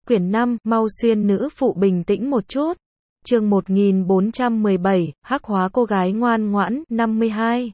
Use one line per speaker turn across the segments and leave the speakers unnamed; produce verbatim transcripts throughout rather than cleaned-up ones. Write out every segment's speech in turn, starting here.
Quyển năm, mau xuyên nữ phụ bình tĩnh một chút. Chương một nghìn bốn trăm mười bảy, hắc hóa cô gái ngoan ngoãn, năm mươi hai.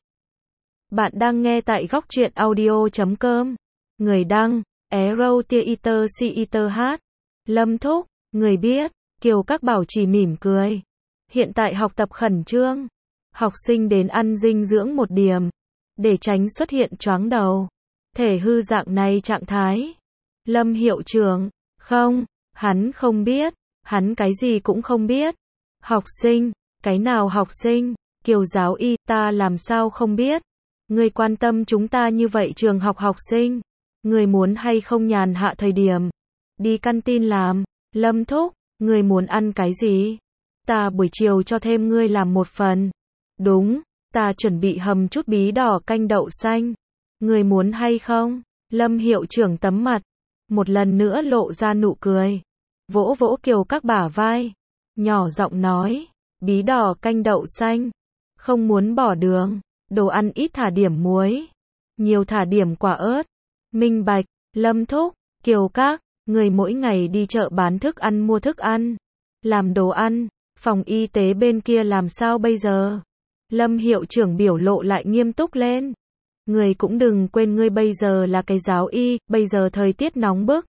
Bạn đang nghe tại góc truyện audio chấm com. Người đăng, Arrow Theater Theater H. Lâm Thúc, người biết, Kiều Các Bảo chỉ mỉm cười. Hiện tại học tập khẩn trương. Học sinh đến ăn dinh dưỡng một điểm. Để tránh xuất hiện choáng đầu. Thể hư dạng này trạng thái. Lâm hiệu trưởng, không, hắn không biết. Hắn cái gì cũng không biết. Học sinh, cái nào học sinh? Kiều giáo y, ta làm sao không biết? Người quan tâm chúng ta như vậy trường học học sinh. Người muốn hay không nhàn hạ thời điểm. Đi căn tin làm. Lâm Thúc, người muốn ăn cái gì? Ta buổi chiều cho thêm ngươi làm một phần. Đúng, ta chuẩn bị hầm chút bí đỏ canh đậu xanh. Người muốn hay không? Lâm hiệu trưởng tấm mặt. Một lần nữa lộ ra nụ cười. Vỗ vỗ Kiều Các bả vai. Nhỏ giọng nói. Bí đỏ canh đậu xanh. Không muốn bỏ đường. Đồ ăn ít thả điểm muối. Nhiều thả điểm quả ớt. Minh bạch. Lâm Thúc, Kiều Các. Người mỗi ngày đi chợ bán thức ăn mua thức ăn. Làm đồ ăn. Phòng y tế bên kia làm sao bây giờ? Lâm hiệu trưởng biểu lộ lại nghiêm túc lên. Người cũng đừng quên ngươi bây giờ là cái giáo y, bây giờ thời tiết nóng bức.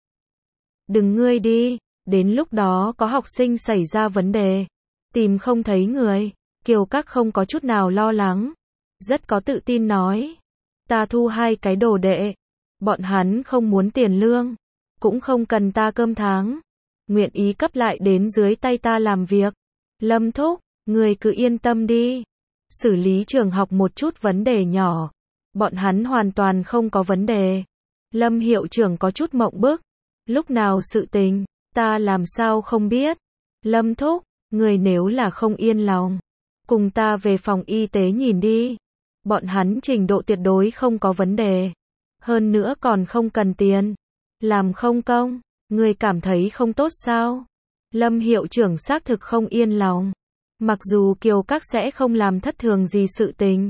Đừng ngươi đi, đến lúc đó có học sinh xảy ra vấn đề. Tìm không thấy người. Kiều Các không có chút nào lo lắng. Rất có tự tin nói. Ta thu hai cái đồ đệ. Bọn hắn không muốn tiền lương. Cũng không cần ta cơm tháng. Nguyện ý cấp lại đến dưới tay ta làm việc. Lâm Thúc, người cứ yên tâm đi. Xử lý trường học một chút vấn đề nhỏ. Bọn hắn hoàn toàn không có vấn đề. Lâm hiệu trưởng có chút mộng bức. Lúc nào sự tình, ta làm sao không biết. Lâm Thúc, người nếu là không yên lòng. Cùng ta về phòng y tế nhìn đi. Bọn hắn trình độ tuyệt đối không có vấn đề. Hơn nữa còn không cần tiền. Làm không công, người cảm thấy không tốt sao? Lâm hiệu trưởng xác thực không yên lòng. Mặc dù Kiều Các sẽ không làm thất thường gì sự tình.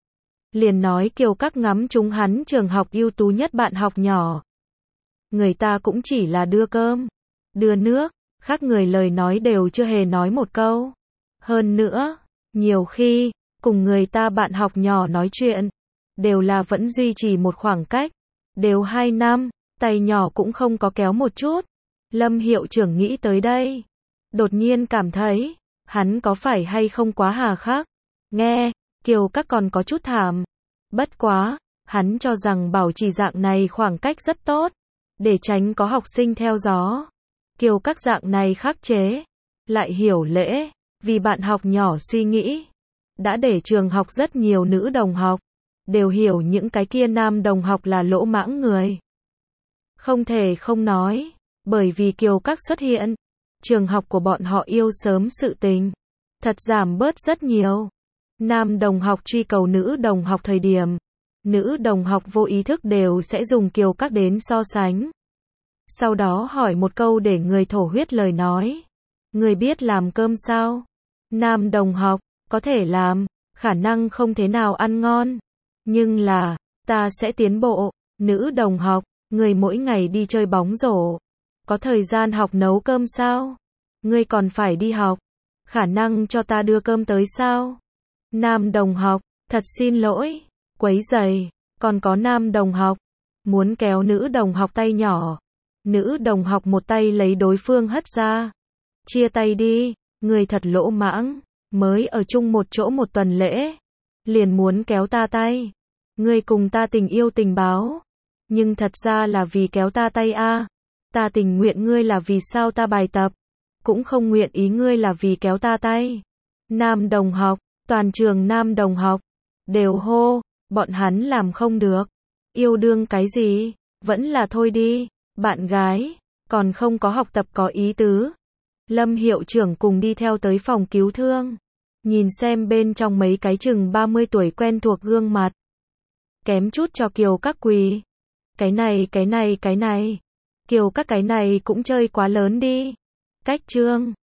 Liền nói Kiều Các ngắm chúng hắn trường học ưu tú nhất bạn học nhỏ. Người ta cũng chỉ là đưa cơm, đưa nước, khác người lời nói đều chưa hề nói một câu. Hơn nữa, nhiều khi, cùng người ta bạn học nhỏ nói chuyện, đều là vẫn duy trì một khoảng cách, đều hai năm, tay nhỏ cũng không có kéo một chút. Lâm hiệu trưởng nghĩ tới đây, đột nhiên cảm thấy, hắn có phải hay không quá hà khắc. Nghe, Kiều Các còn có chút thảm. Bất quá, hắn cho rằng bảo trì dạng này khoảng cách rất tốt, để tránh có học sinh theo gió. Kiều Các dạng này khắc chế, lại hiểu lễ, vì bạn học nhỏ suy nghĩ. Đã để trường học rất nhiều nữ đồng học, đều hiểu những cái kia nam đồng học là lỗ mãng người. Không thể không nói, bởi vì Kiều Các xuất hiện, trường học của bọn họ yêu sớm sự tình, thật giảm bớt rất nhiều. Nam đồng học truy cầu nữ đồng học thời điểm, nữ đồng học vô ý thức đều sẽ dùng Kiều Các đến so sánh. Sau đó hỏi một câu để người thổ huyết lời nói. Người biết làm cơm sao? Nam đồng học, có thể làm, khả năng không thế nào ăn ngon. Nhưng là, ta sẽ tiến bộ. Nữ đồng học, người mỗi ngày đi chơi bóng rổ. Có thời gian học nấu cơm sao? Ngươi còn phải đi học. Khả năng cho ta đưa cơm tới sao? Nam đồng học, thật xin lỗi, quấy rầy. Còn có nam đồng học, muốn kéo nữ đồng học tay nhỏ. Nữ đồng học một tay lấy đối phương hất ra. Chia tay đi, người thật lỗ mãng. Mới ở chung một chỗ một tuần lễ. Liền muốn kéo ta tay. Ngươi cùng ta tình yêu tình báo. Nhưng thật ra là vì kéo ta tay a. Ta tình nguyện ngươi là vì sao ta bài tập. Cũng không nguyện ý ngươi là vì kéo ta tay. Nam đồng học, toàn trường nam đồng học. Đều hô, bọn hắn làm không được. Yêu đương cái gì, vẫn là thôi đi. Bạn gái, còn không có học tập có ý tứ. Lâm hiệu trưởng cùng đi theo tới phòng cứu thương. Nhìn xem bên trong mấy cái chừng ba mươi tuổi quen thuộc gương mặt. Kém chút cho Kiều Các quỳ. Cái này, cái này, cái này. Kiều Các cái này cũng chơi quá lớn đi. Cách trương,